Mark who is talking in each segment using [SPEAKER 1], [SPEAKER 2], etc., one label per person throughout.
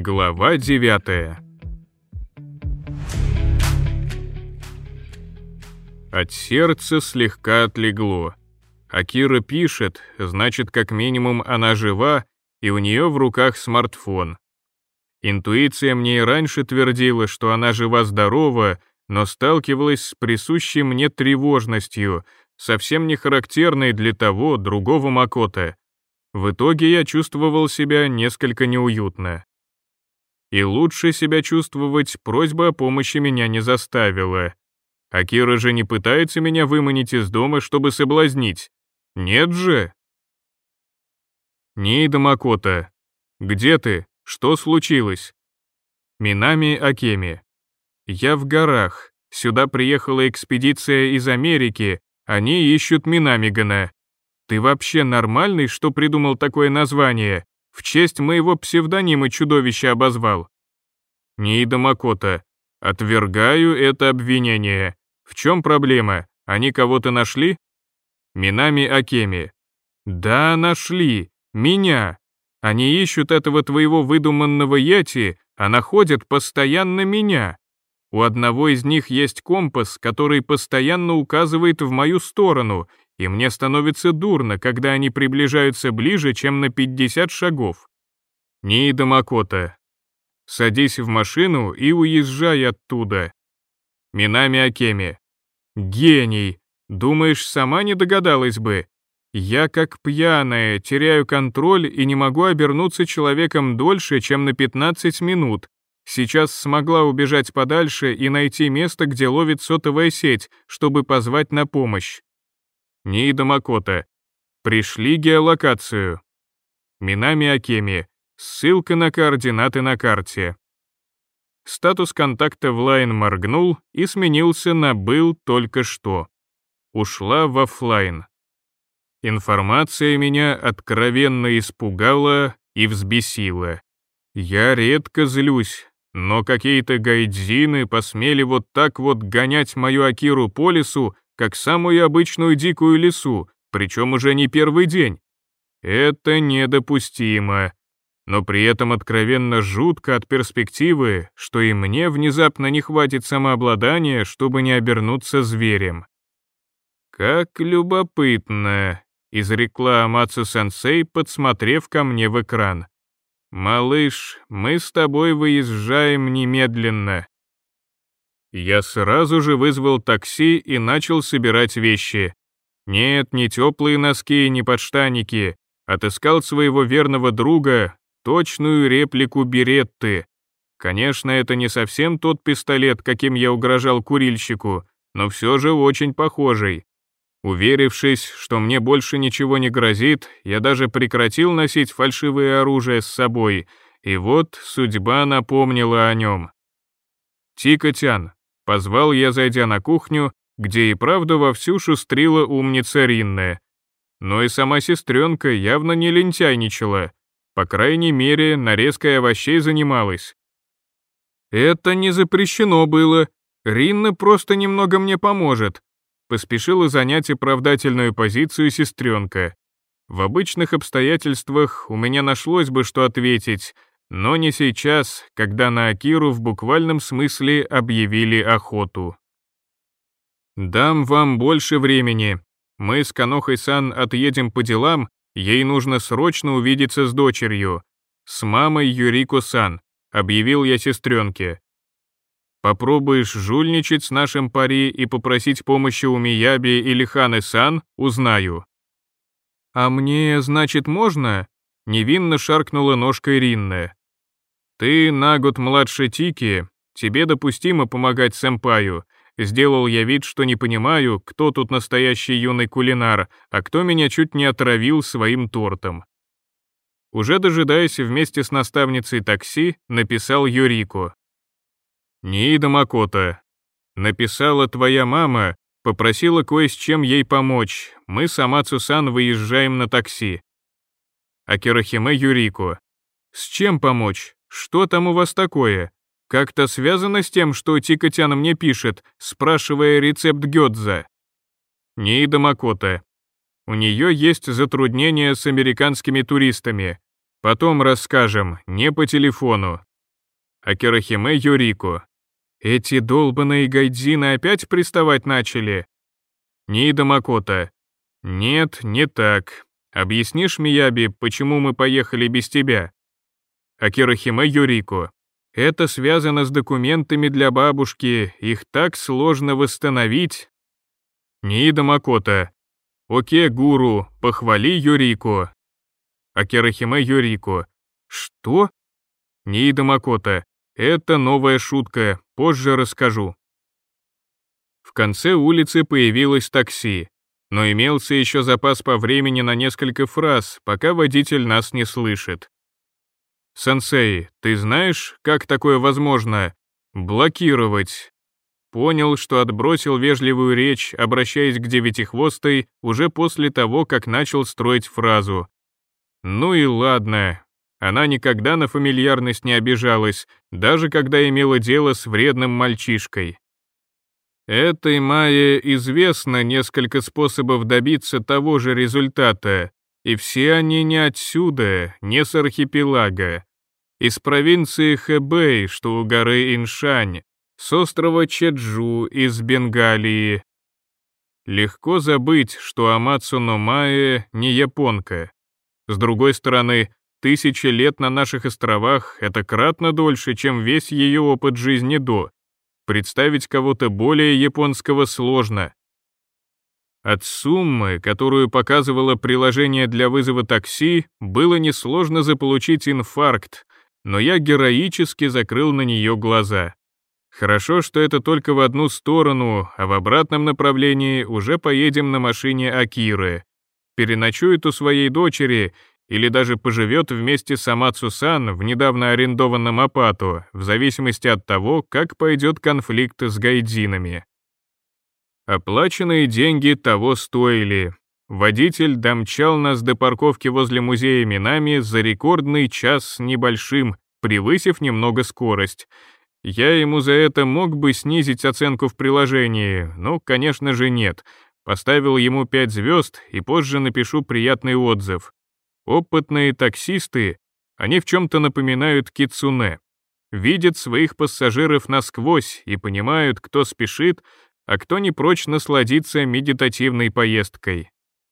[SPEAKER 1] Глава 9. От сердца слегка отлегло. Акира пишет, значит, как минимум она жива, и у нее в руках смартфон. Интуиция мне и раньше твердила, что она жива-здорова, но сталкивалась с присущей мне тревожностью, совсем не характерной для того, другого Макото. В итоге я чувствовал себя несколько неуютно. И лучше себя чувствовать просьба о помощи меня не заставила. Акира же не пытается меня выманить из дома, чтобы соблазнить. Нет же? Ниида Макото, где ты? Что случилось? Минами Акеми. Я в горах. Сюда приехала экспедиция из Америки. Они ищут Минамигана. Ты вообще нормальный, что придумал такое название? В честь моего псевдонима чудовища обозвал. Ниида Макото. Отвергаю это обвинение. В чем проблема? Они кого-то нашли? Минами Акеми. Да, нашли. Меня. Они ищут этого твоего выдуманного йети, а находят постоянно меня. У одного из них есть компас, который постоянно указывает в мою сторону, и мне становится дурно, когда они приближаются ближе, чем на 50 шагов. Ниида Макото. Садись в машину и уезжай оттуда. Минами Акеми. Гений. Думаешь, сама не догадалась бы? Я как пьяная, теряю контроль и не могу обернуться человеком дольше, чем на 15 минут. Сейчас смогла убежать подальше и найти место, где ловит сотовая сеть, чтобы позвать на помощь. Ниида Макото. Пришли геолокацию. Минами Акеми. Ссылка на координаты на карте. Статус контакта в Line моргнул и сменился на «был только что». Ушла в оффлайн. Информация меня откровенно испугала и взбесила. Я редко злюсь, но какие-то гайдзины посмели вот так вот гонять мою Акиру по лесу, как самую обычную дикую лису, причем уже не первый день. Это недопустимо. Но при этом откровенно жутко от перспективы, что и мне внезапно не хватит самообладания, чтобы не обернуться зверем. «Как любопытно», — изрекла Амацу-сенсей, подсмотрев ко мне в экран. «Малыш, мы с тобой выезжаем немедленно». Я сразу же вызвал такси и начал собирать вещи. Нет, не теплые носки, не подштанники. Отыскал своего верного друга, точную реплику Беретты. Конечно, это не совсем тот пистолет, каким я угрожал курильщику, но все же очень похожий. Уверившись, что мне больше ничего не грозит, я даже прекратил носить фальшивое оружие с собой, и вот судьба напомнила о нем. «Тика-тян», — позвал я, зайдя на кухню, где и правда вовсю шустрила умница Ринне. Но и сама сестренка явно не лентяйничала, по крайней мере, нарезкой овощей занималась. «Это не запрещено было, Ринна просто немного мне поможет», поспешила занять оправдательную позицию сестренка. В обычных обстоятельствах у меня нашлось бы что ответить, но не сейчас, когда на Акиру в буквальном смысле объявили охоту. «Дам вам больше времени. Мы с Канохой-сан отъедем по делам, ей нужно срочно увидеться с дочерью. С мамой Юрико-сан», — объявил я сестренке. «Попробуешь жульничать с нашим пари и попросить помощи у Мияби или Ханы-сан, узнаю». «А мне, значит, можно?» — невинно шаркнула ножкой Ринне. «Ты на год младше Тики, тебе допустимо помогать сэмпаю», сделал я вид, что не понимаю, кто тут настоящий юный кулинар, а кто меня чуть не отравил своим тортом. Уже дожидаясь вместе с наставницей такси, написал Юрико. «Ниида Макото, написала твоя мама, попросила кое с чем ей помочь, мы с Амацу-сан выезжаем на такси». Акирахиме Юрико. «С чем помочь? Что там у вас такое? Как-то связано с тем, что Тика-тян мне пишет, спрашивая рецепт гёдза?» Ниида Макото. «У нее есть затруднения с американскими туристами. Потом расскажем, не по телефону. Акирахиме Юрико. Эти долбаные гайдзины опять приставать начали? Ниида Макото. Нет, не так. Объяснишь, Мияби, почему мы поехали без тебя? Акирахиме Юрико. Это связано с документами для бабушки, их так сложно восстановить. Ниида Макото. Окей, гуру, похвали Юрико. Акирахиме Юрико. Что? Ниида Макото. Это новая шутка, позже расскажу. В конце улицы появилось такси, но имелся еще запас по времени на несколько фраз, пока водитель нас не слышит. «Сенсей, ты знаешь, как такое возможно? Блокировать». Понял, что отбросил вежливую речь, обращаясь к Девятихвостой уже после того, как начал строить фразу. Ну и ладно. Она никогда на фамильярность не обижалась, даже когда имела дело с вредным мальчишкой. Этой Майе известно несколько способов добиться того же результата, и все они не отсюда, не с архипелага. Из провинции Хэбэй, что у горы Иншань, с острова Чеджу из Бенгалии. Легко забыть, что Амацуно Майе не японка. С другой стороны, 1000 лет на наших островах — это кратно дольше, чем весь ее опыт жизни до. Представить кого-то более японского сложно. От суммы, которую показывало приложение для вызова такси, было несложно заполучить инфаркт, но я героически закрыл на нее глаза. Хорошо, что это только в одну сторону, а в обратном направлении уже поедем на машине Акиры. Переночует у своей дочери или даже поживет вместе с Амацу-сан в недавно арендованном апату, в зависимости от того, как пойдет конфликт с гайдзинами. Оплаченные деньги того стоили. Водитель домчал нас до парковки возле музея Минами за рекордный час с небольшим, превысив немного скорость. Я ему за это мог бы снизить оценку в приложении, но, конечно же, нет. Поставил ему 5 звезд и позже напишу приятный отзыв. Опытные таксисты, они в чем-то напоминают кицуне. Видят своих пассажиров насквозь и понимают, кто спешит, а кто не прочь насладиться медитативной поездкой.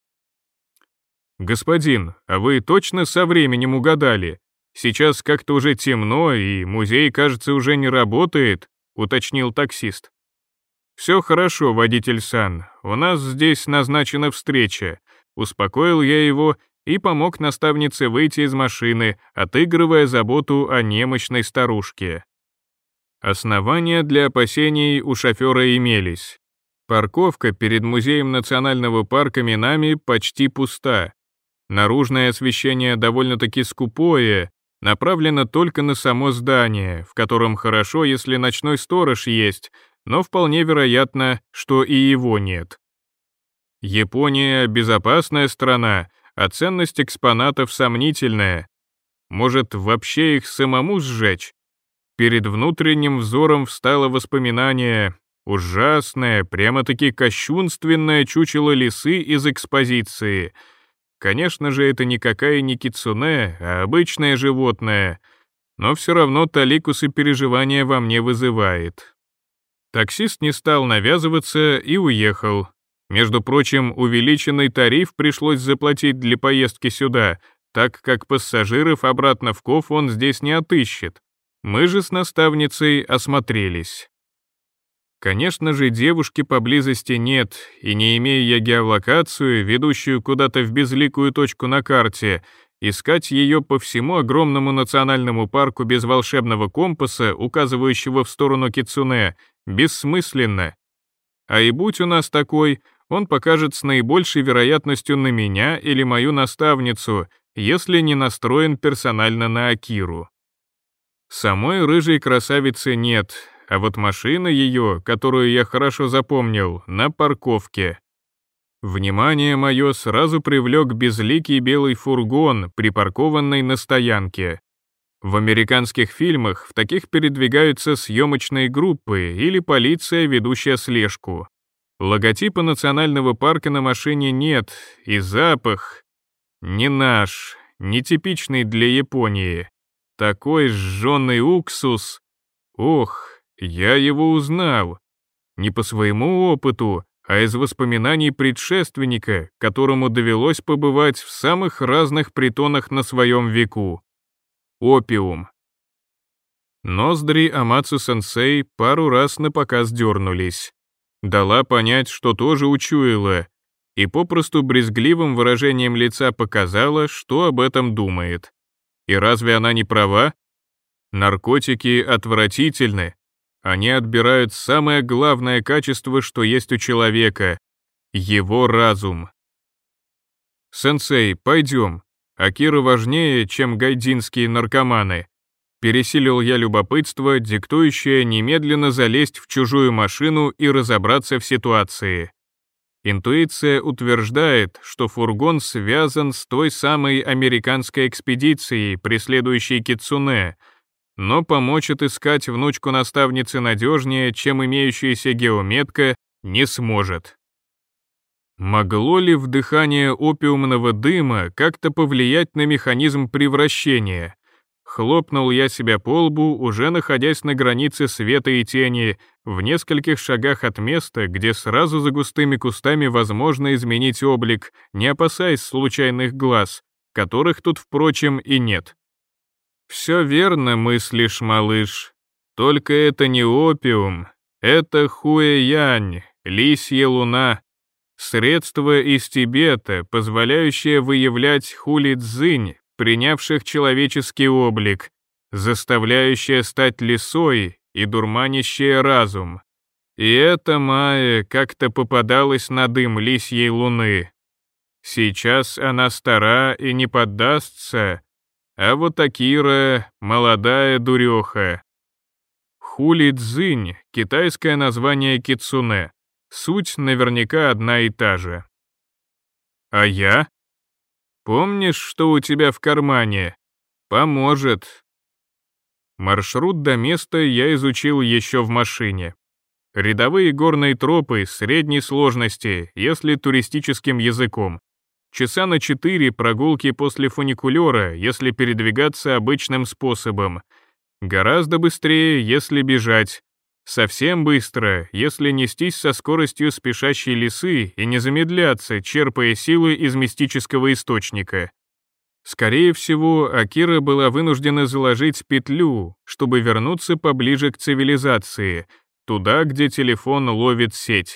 [SPEAKER 1] «Господин, а вы точно со временем угадали? Сейчас как-то уже темно, и музей, кажется, уже не работает», — уточнил таксист. «Все хорошо, водитель-сан, у нас здесь назначена встреча», — успокоил я его и помог наставнице выйти из машины, отыгрывая заботу о немощной старушке. Основания для опасений у шофера имелись. Парковка перед музеем национального парка Минами почти пуста. Наружное освещение довольно-таки скупое, направлено только на само здание, в котором хорошо, если ночной сторож есть, но вполне вероятно, что и его нет. Япония — безопасная страна, а ценность экспонатов сомнительная. Может, вообще их самому сжечь? Перед внутренним взором встало воспоминание, ужасное, прямо-таки кощунственное чучело лисы из экспозиции. Конечно же, это никакая не кицуне, а обычное животное, но все равно талику сопереживания во мне вызывает. Таксист не стал навязываться и уехал. Между прочим, увеличенный тариф пришлось заплатить для поездки сюда, так как пассажиров обратно в Ков он здесь не отыщет. Мы же с наставницей осмотрелись. Конечно же, девушки поблизости нет, и не имея я геолокацию, ведущую куда-то в безликую точку на карте, искать ее по всему огромному национальному парку без волшебного компаса, указывающего в сторону кицуне, бессмысленно. А и будь у нас такой, он покажет с наибольшей вероятностью на меня или мою наставницу, если не настроен персонально на Акиру. Самой рыжей красавицы нет, а вот машина ее, которую я хорошо запомнил, на парковке. Внимание мое сразу привлек безликий белый фургон, припаркованный на стоянке. В американских фильмах в таких передвигаются съемочные группы или полиция, ведущая слежку. Логотипа национального парка на машине нет, и запах не наш, нетипичный для Японии. Такой жженый уксус. Ох, я его узнал. Не по своему опыту, а из воспоминаний предшественника, которому довелось побывать в самых разных притонах на своем веку. Опиум. Ноздри Амацу-сенсей пару раз напоказ дернулись. Дала понять, что тоже учуяла, и попросту брезгливым выражением лица показала, что об этом думает. И разве она не права? Наркотики отвратительны. Они отбирают самое главное качество, что есть у человека — его разум. «Сенсей, пойдем. Акира важнее, чем гайдинские наркоманы». Пересилил я любопытство, диктующее немедленно залезть в чужую машину и разобраться в ситуации. Интуиция утверждает, что фургон связан с той самой американской экспедицией, преследующей Кицуне, но помочь отыскать внучку наставницы надежнее, чем имеющаяся геометка, не сможет. Могло ли вдыхание опиумного дыма как-то повлиять на механизм превращения? Хлопнул я себя по лбу, уже находясь на границе света и тени, в нескольких шагах от места, где сразу за густыми кустами возможно изменить облик, не опасаясь случайных глаз, которых тут, впрочем, и нет. «Все верно мыслишь, малыш. Только это не опиум, это хуэ-янь, лисья луна, средство из Тибета, позволяющее выявлять хули-цзинь, принявших человеческий облик, заставляющее стать лисой и дурманящее разум. И эта Майя как-то попадалась на дым лисьей луны. Сейчас она стара и не поддастся, а вот Акира — молодая дуреха. Хули-цзинь — китайское название кицуне, суть наверняка одна и та же. А я? Помнишь, что у тебя в кармане? Поможет. Маршрут до места я изучил еще в машине. Рядовые горные тропы средней сложности, если туристическим языком. Часа на 4 прогулки после фуникулера, если передвигаться обычным способом. Гораздо быстрее, если бежать. Совсем быстро, если нестись со скоростью спешащей лисы и не замедляться, черпая силы из мистического источника. Скорее всего, Акира была вынуждена заложить петлю, чтобы вернуться поближе к цивилизации, туда, где телефон ловит сеть.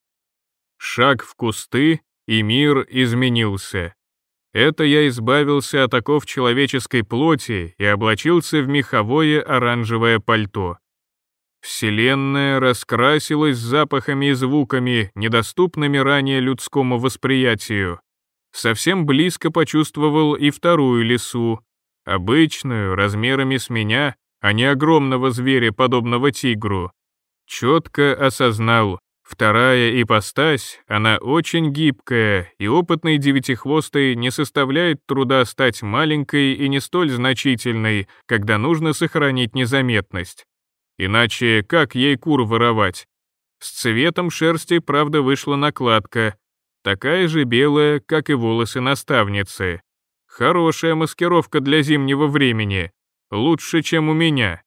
[SPEAKER 1] Шаг в кусты, и мир изменился. Это я избавился от оков человеческой плоти и облачился в меховое оранжевое пальто. Вселенная раскрасилась запахами и звуками, недоступными ранее людскому восприятию. Совсем близко почувствовал и вторую лису, обычную, размерами с меня, а не огромного зверя, подобного тигру. Четко осознал, вторая ипостась, она очень гибкая, и опытной девятихвостой не составляет труда стать маленькой и не столь значительной, когда нужно сохранить незаметность. Иначе как ей кур воровать? С цветом шерсти, правда, вышла накладка, такая же белая, как и волосы наставницы. Хорошая маскировка для зимнего времени, лучше, чем у меня.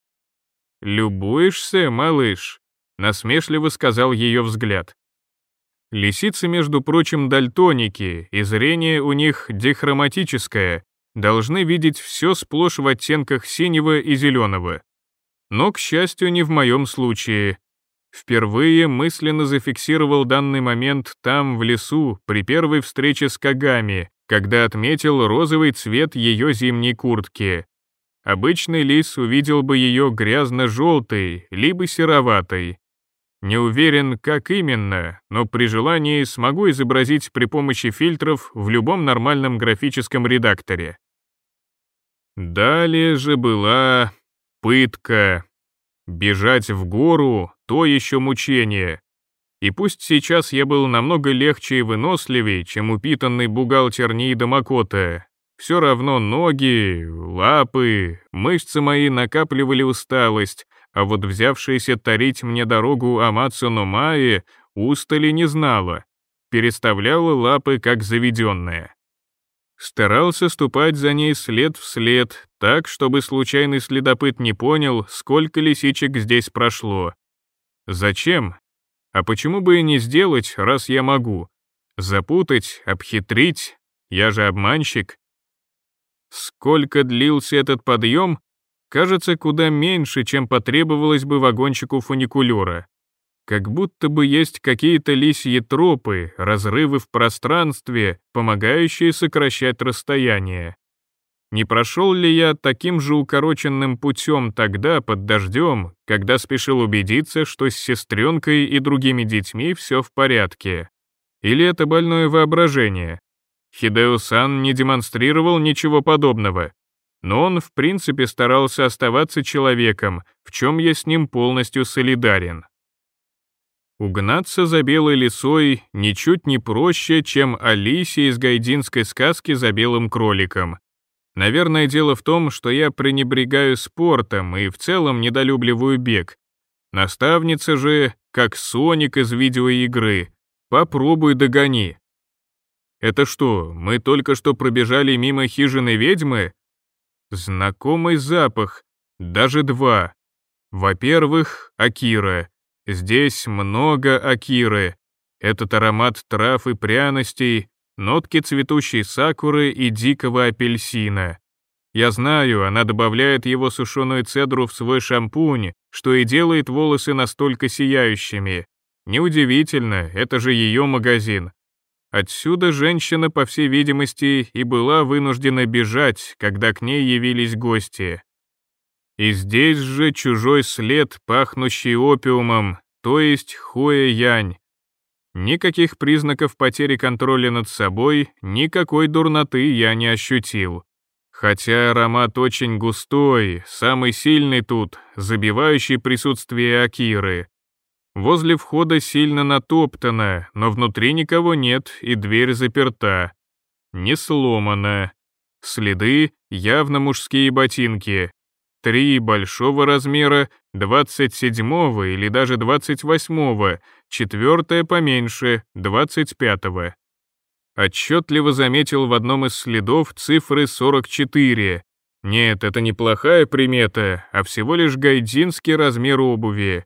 [SPEAKER 1] «Любуешься, малыш?» — насмешливо сказал ее взгляд. Лисицы, между прочим, дальтоники, и зрение у них дихроматическое, должны видеть все сплошь в оттенках синего и зеленого. Но, к счастью, не в моем случае. Впервые мысленно зафиксировал данный момент там, в лесу, при первой встрече с Кагами, когда отметил розовый цвет ее зимней куртки. Обычный лис увидел бы ее грязно-желтой, либо сероватой. Не уверен, как именно, но при желании смогу изобразить при помощи фильтров в любом нормальном графическом редакторе. Далее же была пытка. Бежать в гору — то еще мучение. И пусть сейчас я был намного легче и выносливее, чем упитанный бухгалтер Ниида Макото, все равно ноги, лапы, мышцы мои накапливали усталость, а вот взявшаяся тарить мне дорогу Амацу но Майи устали не знала, переставляла лапы как заведенная. Старался ступать за ней след в след, так, чтобы случайный следопыт не понял, сколько лисичек здесь прошло. Зачем? А почему бы и не сделать, раз я могу? Запутать, обхитрить? Я же обманщик. Сколько длился этот подъем? Кажется, куда меньше, чем потребовалось бы вагончику фуникулера. Как будто бы есть какие-то лисьи тропы, разрывы в пространстве, помогающие сокращать расстояние. Не прошел ли я таким же укороченным путем тогда, под дождем, когда спешил убедиться, что с сестренкой и другими детьми все в порядке? Или это больное воображение? Хидео-сан не демонстрировал ничего подобного, но он в принципе старался оставаться человеком, в чем я с ним полностью солидарен. Угнаться за белой лисой ничуть не проще, чем Алисе из гайдинской сказки за белым кроликом. Наверное, дело в том, что я пренебрегаю спортом и в целом недолюбливаю бег. Наставница же, как Соник из видеоигры, попробуй догони. Это что, мы только что пробежали мимо хижины ведьмы? Знакомый запах, даже два. Во-первых, Акира. Здесь много Акиры. Этот аромат трав и пряностей, нотки цветущей сакуры и дикого апельсина. Я знаю, она добавляет его сушеную цедру в свой шампунь, что и делает волосы настолько сияющими. Неудивительно, это же ее магазин. Отсюда женщина, по всей видимости, и была вынуждена бежать, когда к ней явились гости. И здесь же чужой след, пахнущий опиумом, то есть хуэ-янь. Никаких признаков потери контроля над собой, никакой дурноты я не ощутил. Хотя аромат очень густой, самый сильный тут, забивающий присутствие Акиры. Возле входа сильно натоптано, но внутри никого нет и дверь заперта. Не сломана. Следы — явно мужские ботинки. 3 большого размера, 27-го или даже 28-го, 4-е поменьше, 25-го. Отчетливо заметил в одном из следов цифры 44. Нет, это не плохая примета, а всего лишь гайдзинский размер обуви.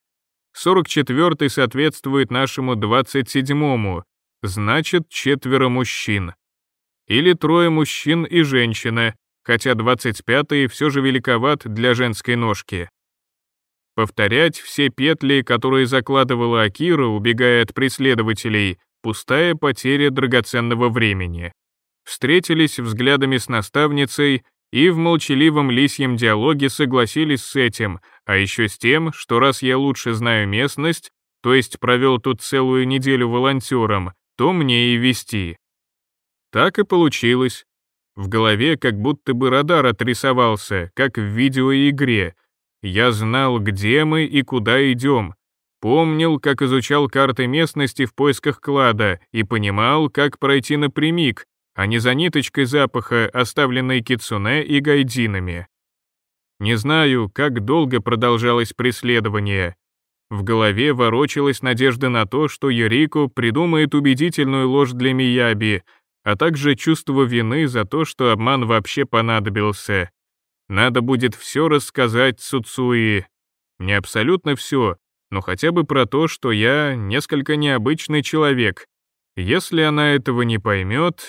[SPEAKER 1] 44-й соответствует нашему 27-му, значит 4 мужчин. Или 3 мужчин и женщина, хотя 25-й все же великоват для женской ножки. Повторять все петли, которые закладывала Акира, убегая от преследователей, пустая потеря драгоценного времени. Встретились взглядами с наставницей и в молчаливом лисьем диалоге согласились с этим, а еще с тем, что раз я лучше знаю местность, то есть провел тут целую неделю волонтером, то мне и вести. Так и получилось. В голове как будто бы радар отрисовался, как в видеоигре. Я знал, где мы и куда идем. Помнил, как изучал карты местности в поисках клада и понимал, как пройти напрямик, а не за ниточкой запаха, оставленной кицуне и гайдинами. Не знаю, как долго продолжалось преследование. В голове ворочалась надежда на то, что Юрико придумает убедительную ложь для Мияби, а также чувство вины за то, что обман вообще понадобился. Надо будет все рассказать Цуцуи. Не абсолютно все, но хотя бы про то, что я несколько необычный человек. Если она этого не поймет...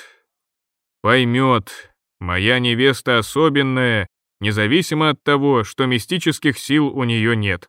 [SPEAKER 1] Поймет. Моя невеста особенная, независимо от того, что мистических сил у нее нет.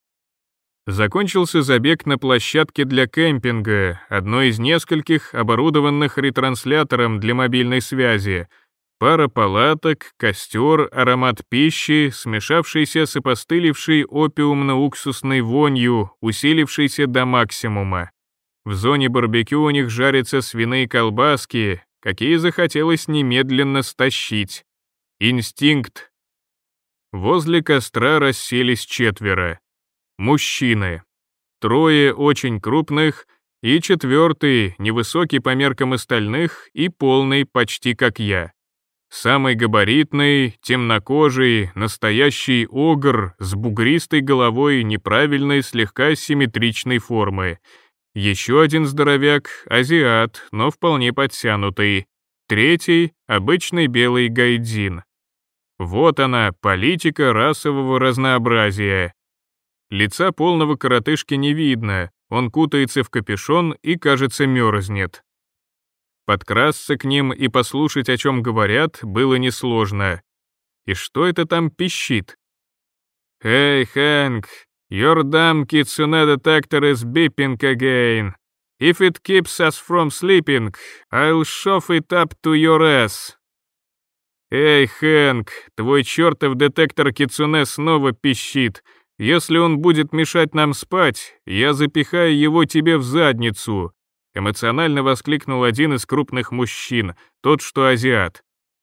[SPEAKER 1] Закончился забег на площадке для кемпинга, одной из нескольких, оборудованных ретранслятором для мобильной связи. Пара палаток, костер, аромат пищи, смешавшийся с опостылевшей опиумно-уксусной вонью, усилившейся до максимума. В зоне барбекю у них жарятся свиные колбаски, какие захотелось немедленно стащить. Инстинкт. Возле костра расселись 4. Мужчины. 3 очень крупных, и 4, невысокий по меркам остальных и полный почти как я. Самый габаритный, темнокожий, настоящий огр с бугристой головой неправильной, слегка симметричной формы. Еще один здоровяк, азиат, но вполне подтянутый. третий — обычный белый гайдзин. Вот она, политика расового разнообразия. Лица полного коротышки не видно, он кутается в капюшон и, кажется, мерзнет. Подкрасться к ним и послушать, о чем говорят, было несложно. И что это там пищит? «Hey, Hank, your damn kitsune detector is beeping again. If it keeps us from sleeping, I'll shove it up to your ass». «Эй, Хэнк, твой чертов детектор кицуне снова пищит. Если он будет мешать нам спать, я запихаю его тебе в задницу», эмоционально воскликнул один из крупных мужчин, тот, что азиат.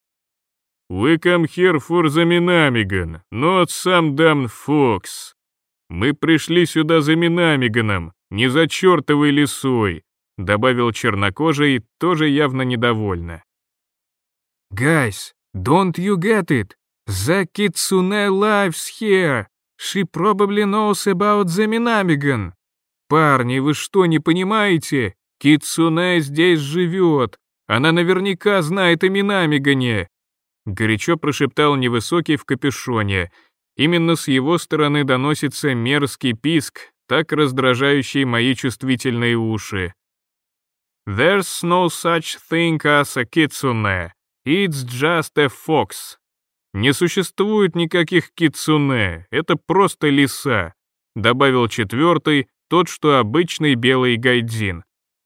[SPEAKER 1] «We come here for the Minamigan, not some damn fox». «Мы пришли сюда за Минамиганом, не за чертовой лисой», добавил чернокожий, тоже явно недовольно. «Guys, don't you get it? The Kitsune lives here. She probably knows about the Minamigan». «Парни, вы что, не понимаете? Кицуне здесь живет. Она наверняка знает о Минамигане», горячо прошептал невысокий в капюшоне. Именно с его стороны доносится мерзкий писк, так раздражающий мои чувствительные уши. «There's no such thing as a kitsune. It's just a fox». «Не существует никаких кицуне, это просто лиса», добавил четвертый, тот, что обычный белый гайдзин.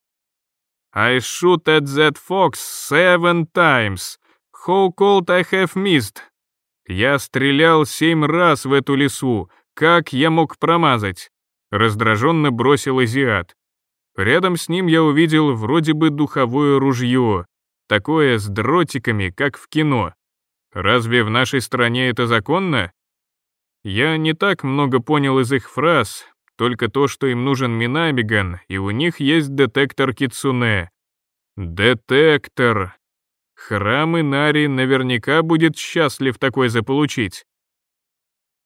[SPEAKER 1] «I shoot at that fox 7 times. How cold I have missed». «Я стрелял 7 раз в эту лису. Как я мог промазать?» Раздраженно бросил азиат. Рядом с ним я увидел вроде бы духовое ружье, такое с дротиками, как в кино. Разве в нашей стране это законно? Я не так много понял из их фраз, только то, что им нужен Минамиган, и у них есть детектор кицуне. Детектор. Храм Инари наверняка будет счастлив такой заполучить.